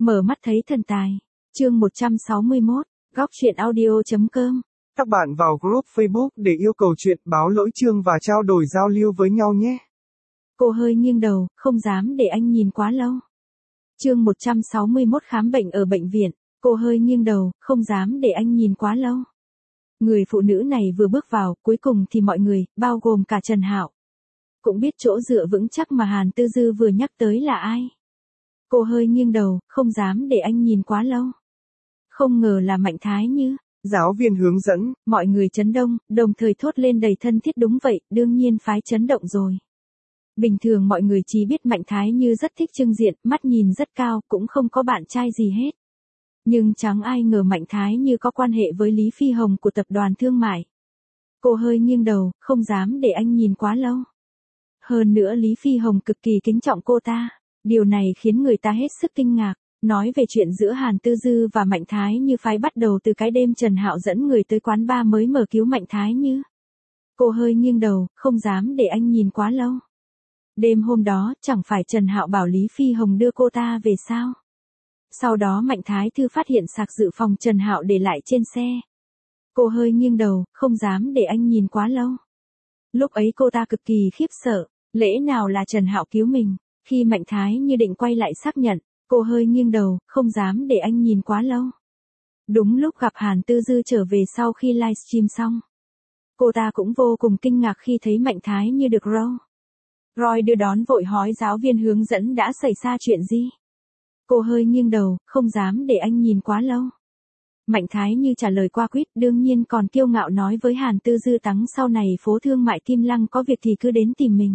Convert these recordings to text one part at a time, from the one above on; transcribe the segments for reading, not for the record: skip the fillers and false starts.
Mở mắt thấy thần tài. Chương 161, góc truyện audio.com. Các bạn vào group Facebook để yêu cầu chuyện, báo lỗi chương và trao đổi giao lưu với nhau nhé. Cô hơi nghiêng đầu, không dám để anh nhìn quá lâu. Chương 161 khám bệnh ở bệnh viện. Cô hơi nghiêng đầu, không dám để anh nhìn quá lâu. Người phụ nữ này vừa bước vào, cuối cùng thì mọi người, bao gồm cả Trần Hạo, cũng biết chỗ dựa vững chắc mà Hàn Tư Dư vừa nhắc tới là ai. Cô hơi nghiêng đầu, không dám để anh nhìn quá lâu. Không ngờ là Mạnh Thái Như. Giáo viên hướng dẫn. Mọi người chấn động, đồng thời thốt lên đầy thân thiết. Đúng vậy, đương nhiên phái chấn động rồi. Bình thường mọi người chỉ biết Mạnh Thái Như rất thích trưng diện, mắt nhìn rất cao, cũng không có bạn trai gì hết. Nhưng chẳng ai ngờ Mạnh Thái Như có quan hệ với Lý Phi Hồng của tập đoàn thương mại. Cô hơi nghiêng đầu, không dám để anh nhìn quá lâu. Hơn nữa Lý Phi Hồng cực kỳ kính trọng cô ta. Điều này khiến người ta hết sức kinh ngạc. Nói về chuyện giữa Hàn Tư Dư và Mạnh Thái Như phái bắt đầu từ cái đêm Trần Hạo dẫn người tới quán bar mới mở cứu Mạnh Thái Như. Cô hơi nghiêng đầu, không dám để anh nhìn quá lâu. Đêm hôm đó, chẳng phải Trần Hạo bảo Lý Phi Hồng đưa cô ta về sao? Sau đó Mạnh Thái Thư phát hiện sạc dự phòng Trần Hạo để lại trên xe. Cô hơi nghiêng đầu, không dám để anh nhìn quá lâu. Lúc ấy cô ta cực kỳ khiếp sợ, lẽ nào là Trần Hạo cứu mình? Khi Mạnh Thái Như định quay lại xác nhận, cô hơi nghiêng đầu, không dám để anh nhìn quá lâu. Đúng lúc gặp Hàn Tư Dư trở về sau khi livestream xong. Cô ta cũng vô cùng kinh ngạc khi thấy Mạnh Thái Như được Roy đưa đón, vội hỏi giáo viên hướng dẫn đã xảy ra chuyện gì. Cô hơi nghiêng đầu, không dám để anh nhìn quá lâu. Mạnh Thái Như trả lời qua quýt, đương nhiên còn kiêu ngạo nói với Hàn Tư Dư tắng sau này phố thương mại Kim Lăng có việc thì cứ đến tìm mình.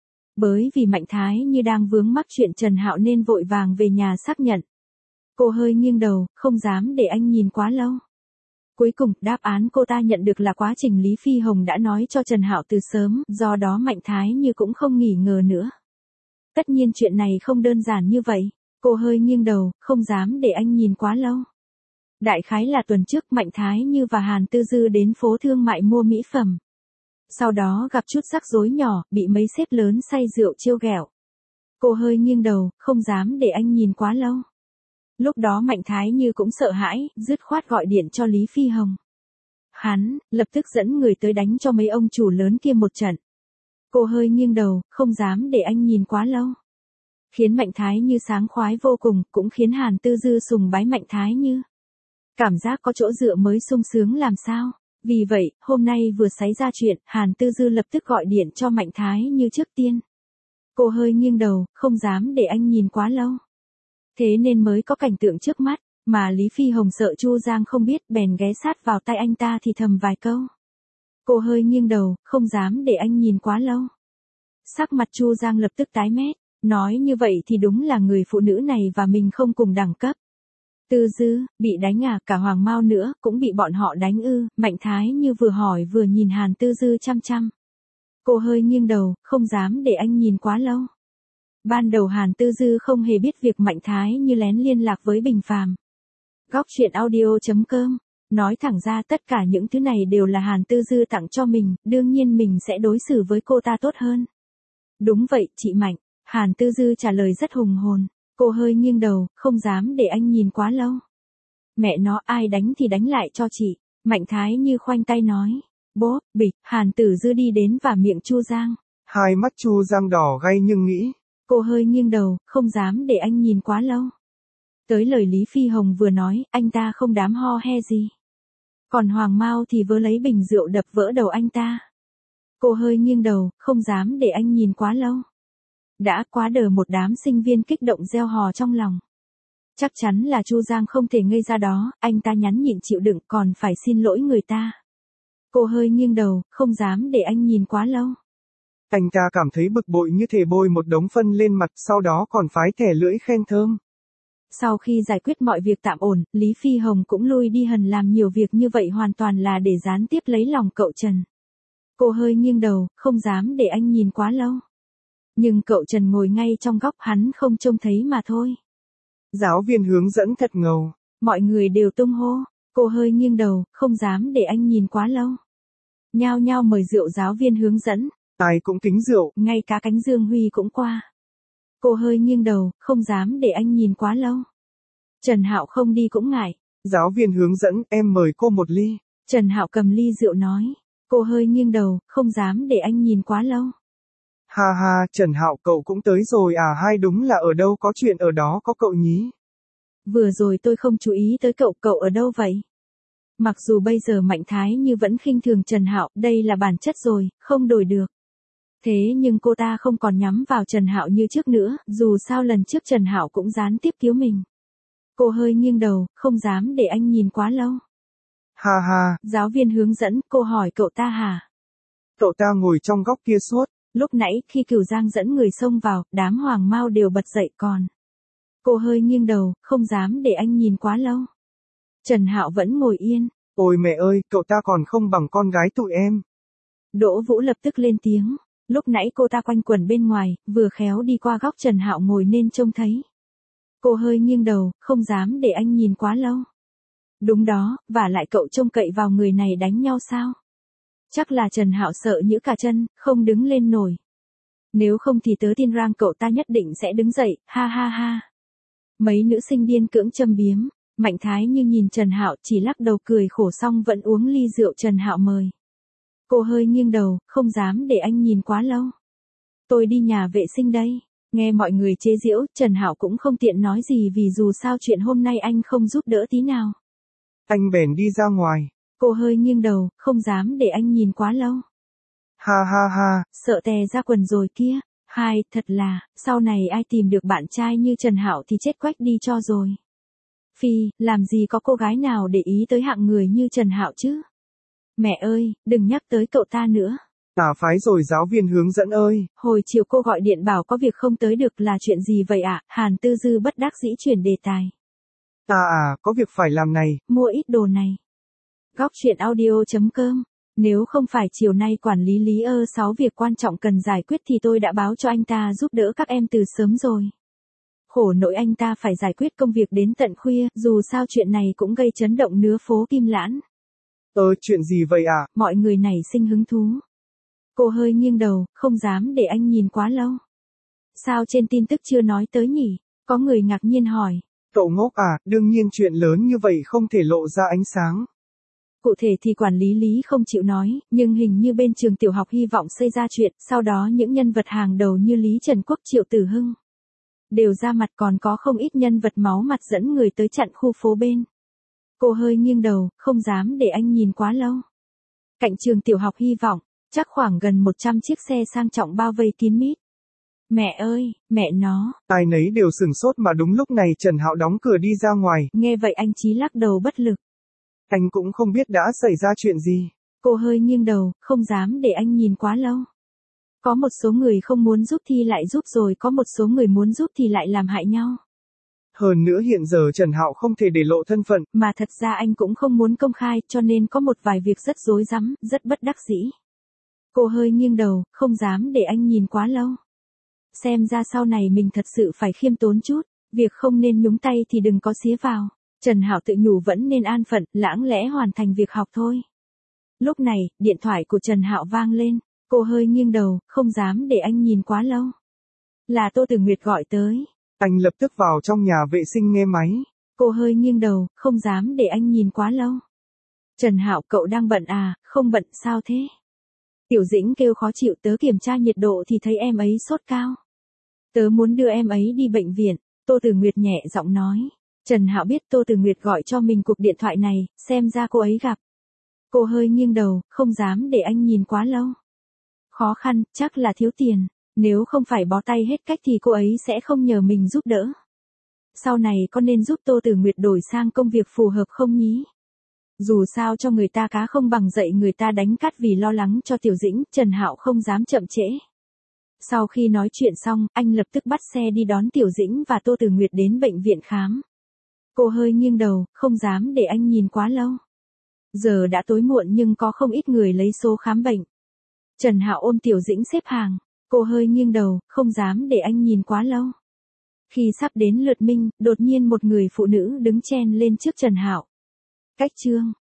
Bởi vì Mạnh Thái Như đang vướng mắc chuyện Trần Hạo nên vội vàng về nhà xác nhận. Cô hơi nghiêng đầu, không dám để anh nhìn quá lâu. Cuối cùng, đáp án cô ta nhận được là quá trình Lý Phi Hồng đã nói cho Trần Hạo từ sớm, do đó Mạnh Thái Như cũng không nghi ngờ nữa. Tất nhiên chuyện này không đơn giản như vậy. Cô hơi nghiêng đầu, không dám để anh nhìn quá lâu. Đại khái là tuần trước Mạnh Thái Như và Hàn Tư Dư đến phố thương mại mua mỹ phẩm. Sau đó gặp chút rắc rối nhỏ, bị mấy sếp lớn say rượu trêu ghẹo. Cô hơi nghiêng đầu, không dám để anh nhìn quá lâu. Lúc đó Mạnh Thái Như cũng sợ hãi, dứt khoát gọi điện cho Lý Phi Hồng. Hắn, lập tức dẫn người tới đánh cho mấy ông chủ lớn kia một trận. Cô hơi nghiêng đầu, không dám để anh nhìn quá lâu. Khiến Mạnh Thái Như sáng khoái vô cùng, cũng khiến Hàn Tư Dư sùng bái Mạnh Thái Như. Cảm giác có chỗ dựa mới sung sướng làm sao. Vì vậy, hôm nay vừa xảy ra chuyện, Hàn Tư Dư lập tức gọi điện cho Mạnh Thái Như trước tiên. Cô hơi nghiêng đầu, không dám để anh nhìn quá lâu. Thế nên mới có cảnh tượng trước mắt, mà Lý Phi Hồng sợ Chu Giang không biết bèn ghé sát vào tai anh ta thì thầm vài câu. Cô hơi nghiêng đầu, không dám để anh nhìn quá lâu. Sắc mặt Chu Giang lập tức tái mét, nói như vậy thì đúng là người phụ nữ này và mình không cùng đẳng cấp. Tư Dư, bị đánh à, cả Hoàng Mao nữa, cũng bị bọn họ đánh ư, Mạnh Thái Như vừa hỏi vừa nhìn Hàn Tư Dư chăm chăm. Cô hơi nghiêng đầu, không dám để anh nhìn quá lâu. Ban đầu Hàn Tư Dư không hề biết việc Mạnh Thái Như lén liên lạc với Bình Phàm. Góc truyện audio.com. Nói thẳng ra tất cả những thứ này đều là Hàn Tư Dư tặng cho mình, đương nhiên mình sẽ đối xử với cô ta tốt hơn. Đúng vậy, chị Mạnh. Hàn Tư Dư trả lời rất hùng hồn. Cô hơi nghiêng đầu, không dám để anh nhìn quá lâu. Mẹ nó, ai đánh thì đánh lại cho chị. Mạnh Thái Như khoanh tay nói. Bố, bịch, Hàn Tử Dư đi đến và miệng Chu Giang. Hai mắt Chu Giang đỏ gay nhưng nghĩ. Cô hơi nghiêng đầu, không dám để anh nhìn quá lâu. Tới lời Lý Phi Hồng vừa nói, anh ta không đám ho he gì. Còn Hoàng Mao thì vớ lấy bình rượu đập vỡ đầu anh ta. Cô hơi nghiêng đầu, không dám để anh nhìn quá lâu. Đã quá đờ một đám sinh viên kích động reo hò trong lòng. Chắc chắn là Chu Giang không thể ngây ra đó, anh ta nhắn nhịn chịu đựng còn phải xin lỗi người ta. Cô hơi nghiêng đầu, không dám để anh nhìn quá lâu. Anh ta cảm thấy bực bội như thể bôi một đống phân lên mặt, sau đó còn phái thẻ lưỡi khen thơm. Sau khi giải quyết mọi việc tạm ổn, Lý Phi Hồng cũng lui đi hần làm nhiều việc như vậy hoàn toàn là để gián tiếp lấy lòng cậu Trần. Cô hơi nghiêng đầu, không dám để anh nhìn quá lâu. Nhưng cậu Trần ngồi ngay trong góc, hắn không trông thấy mà thôi. Giáo viên hướng dẫn thật ngầu. Mọi người đều tung hô. Cô hơi nghiêng đầu, không dám để anh nhìn quá lâu. Nhao nhao mời rượu giáo viên hướng dẫn. Ai cũng kính rượu. Ngay cả cánh Dương Huy cũng qua. Cô hơi nghiêng đầu, không dám để anh nhìn quá lâu. Trần Hạo không đi cũng ngại. Giáo viên hướng dẫn, em mời cô một ly. Trần Hạo cầm ly rượu nói. Cô hơi nghiêng đầu, không dám để anh nhìn quá lâu. Ha ha, Trần Hạo cậu cũng tới rồi à, hai đúng là ở đâu có chuyện ở đó có cậu nhí. Vừa rồi tôi không chú ý tới cậu ở đâu vậy? Mặc dù bây giờ Mạnh Thái Như vẫn khinh thường Trần Hạo, đây là bản chất rồi, không đổi được. Thế nhưng cô ta không còn nhắm vào Trần Hạo như trước nữa, dù sao lần trước Trần Hạo cũng gián tiếp cứu mình. Cô hơi nghiêng đầu, không dám để anh nhìn quá lâu. Ha ha. Giáo viên hướng dẫn, cô hỏi cậu ta hả? Cậu ta ngồi trong góc kia suốt. Lúc nãy khi Cửu Giang dẫn người xông vào, đám Hoàng Mao đều bật dậy còn. Cô hơi nghiêng đầu, không dám để anh nhìn quá lâu. Trần Hạo vẫn ngồi yên. Ôi mẹ ơi, cậu ta còn không bằng con gái tụi em. Đỗ Vũ lập tức lên tiếng. Lúc nãy cô ta quanh quẩn bên ngoài, vừa khéo đi qua góc Trần Hạo ngồi nên trông thấy. Cô hơi nghiêng đầu, không dám để anh nhìn quá lâu. Đúng đó, và lại cậu trông cậy vào người này đánh nhau sao? Chắc là Trần Hạo sợ nhũ cả chân, không đứng lên nổi. Nếu không thì tớ tin rằng cậu ta nhất định sẽ đứng dậy, ha ha ha. Mấy nữ sinh điên cưỡng châm biếm, Mạnh Thái Như nhìn Trần Hạo chỉ lắc đầu cười khổ xong vẫn uống ly rượu Trần Hạo mời. Cô hơi nghiêng đầu, không dám để anh nhìn quá lâu. Tôi đi nhà vệ sinh đây. Nghe mọi người chế giễu, Trần Hạo cũng không tiện nói gì vì dù sao chuyện hôm nay anh không giúp đỡ tí nào. Anh bèn đi ra ngoài. Cô hơi nghiêng đầu, không dám để anh nhìn quá lâu. Ha ha ha. Sợ tè ra quần rồi kia. Hai, thật là, sau này ai tìm được bạn trai như Trần Hạo thì chết quách đi cho rồi. Phi, làm gì có cô gái nào để ý tới hạng người như Trần Hạo chứ? Mẹ ơi, đừng nhắc tới cậu ta nữa. Tà phái rồi giáo viên hướng dẫn ơi. Hồi chiều cô gọi điện bảo có việc không tới được là chuyện gì vậy ạ? Hàn Tư Dư bất đắc dĩ chuyển đề tài. Có việc phải làm này. Mua ít đồ này. Góc chuyện audio.com. Nếu không phải chiều nay quản lý Lý 6 việc quan trọng cần giải quyết thì tôi đã báo cho anh ta giúp đỡ các em từ sớm rồi. Khổ nỗi anh ta phải giải quyết công việc đến tận khuya, dù sao chuyện này cũng gây chấn động nứa phố Kim Lãn. Chuyện gì vậy ạ? Mọi người nảy sinh hứng thú. Cô hơi nghiêng đầu, không dám để anh nhìn quá lâu. Sao trên tin tức chưa nói tới nhỉ? Có người ngạc nhiên hỏi. Cậu ngốc à, đương nhiên chuyện lớn như vậy không thể lộ ra ánh sáng. Cụ thể thì quản lý Lý không chịu nói, nhưng hình như bên trường tiểu học hy vọng xây ra chuyện, sau đó những nhân vật hàng đầu như Lý Trần Quốc Triệu Tử Hưng đều ra mặt, còn có không ít nhân vật máu mặt dẫn người tới chặn khu phố bên. Cô hơi nghiêng đầu, không dám để anh nhìn quá lâu. Cạnh trường tiểu học hy vọng, chắc khoảng gần 100 chiếc xe sang trọng bao vây kín mít. Mẹ ơi, mẹ nó. Ai nấy đều sửng sốt mà đúng lúc này Trần Hạo đóng cửa đi ra ngoài. Nghe vậy anh Chí lắc đầu bất lực. Anh cũng không biết đã xảy ra chuyện gì. Cô hơi nghiêng đầu, không dám để anh nhìn quá lâu. Có một số người không muốn giúp thì lại giúp, rồi có một số người muốn giúp thì lại làm hại nhau. Hơn nữa hiện giờ Trần Hạo không thể để lộ thân phận. Mà thật ra anh cũng không muốn công khai, cho nên có một vài việc rất rối rắm, rất bất đắc dĩ. Cô hơi nghiêng đầu, không dám để anh nhìn quá lâu. Xem ra sau này mình thật sự phải khiêm tốn chút, việc không nên nhúng tay thì đừng có xía vào. Trần Hạo tự nhủ vẫn nên an phận, lãng lẽ hoàn thành việc học thôi. Lúc này, điện thoại của Trần Hạo vang lên, cô hơi nghiêng đầu, không dám để anh nhìn quá lâu. Là Tô Tử Nguyệt gọi tới. Anh lập tức vào trong nhà vệ sinh nghe máy. Cô hơi nghiêng đầu, không dám để anh nhìn quá lâu. Trần Hạo, cậu đang bận à? Không bận sao thế? Tiểu Dĩnh kêu khó chịu, tớ kiểm tra nhiệt độ thì thấy em ấy sốt cao. Tớ muốn đưa em ấy đi bệnh viện, Tô Tử Nguyệt nhẹ giọng nói. Trần Hạo biết Tô Tử Nguyệt gọi cho mình cuộc điện thoại này, xem ra cô ấy gặp. Cô hơi nghiêng đầu, không dám để anh nhìn quá lâu. Khó khăn, chắc là thiếu tiền, nếu không phải bó tay hết cách thì cô ấy sẽ không nhờ mình giúp đỡ. Sau này có nên giúp Tô Tử Nguyệt đổi sang công việc phù hợp không nhí? Dù sao cho người ta cá không bằng dạy người ta đánh cát, vì lo lắng cho Tiểu Dĩnh, Trần Hạo không dám chậm trễ. Sau khi nói chuyện xong, anh lập tức bắt xe đi đón Tiểu Dĩnh và Tô Tử Nguyệt đến bệnh viện khám. Cô hơi nghiêng đầu, không dám để anh nhìn quá lâu. Giờ đã tối muộn nhưng có không ít người lấy số khám bệnh. Trần Hạo ôm Tiểu Dĩnh xếp hàng. Cô hơi nghiêng đầu, không dám để anh nhìn quá lâu. Khi sắp đến lượt Minh, đột nhiên một người phụ nữ đứng chen lên trước Trần Hạo. Cách chương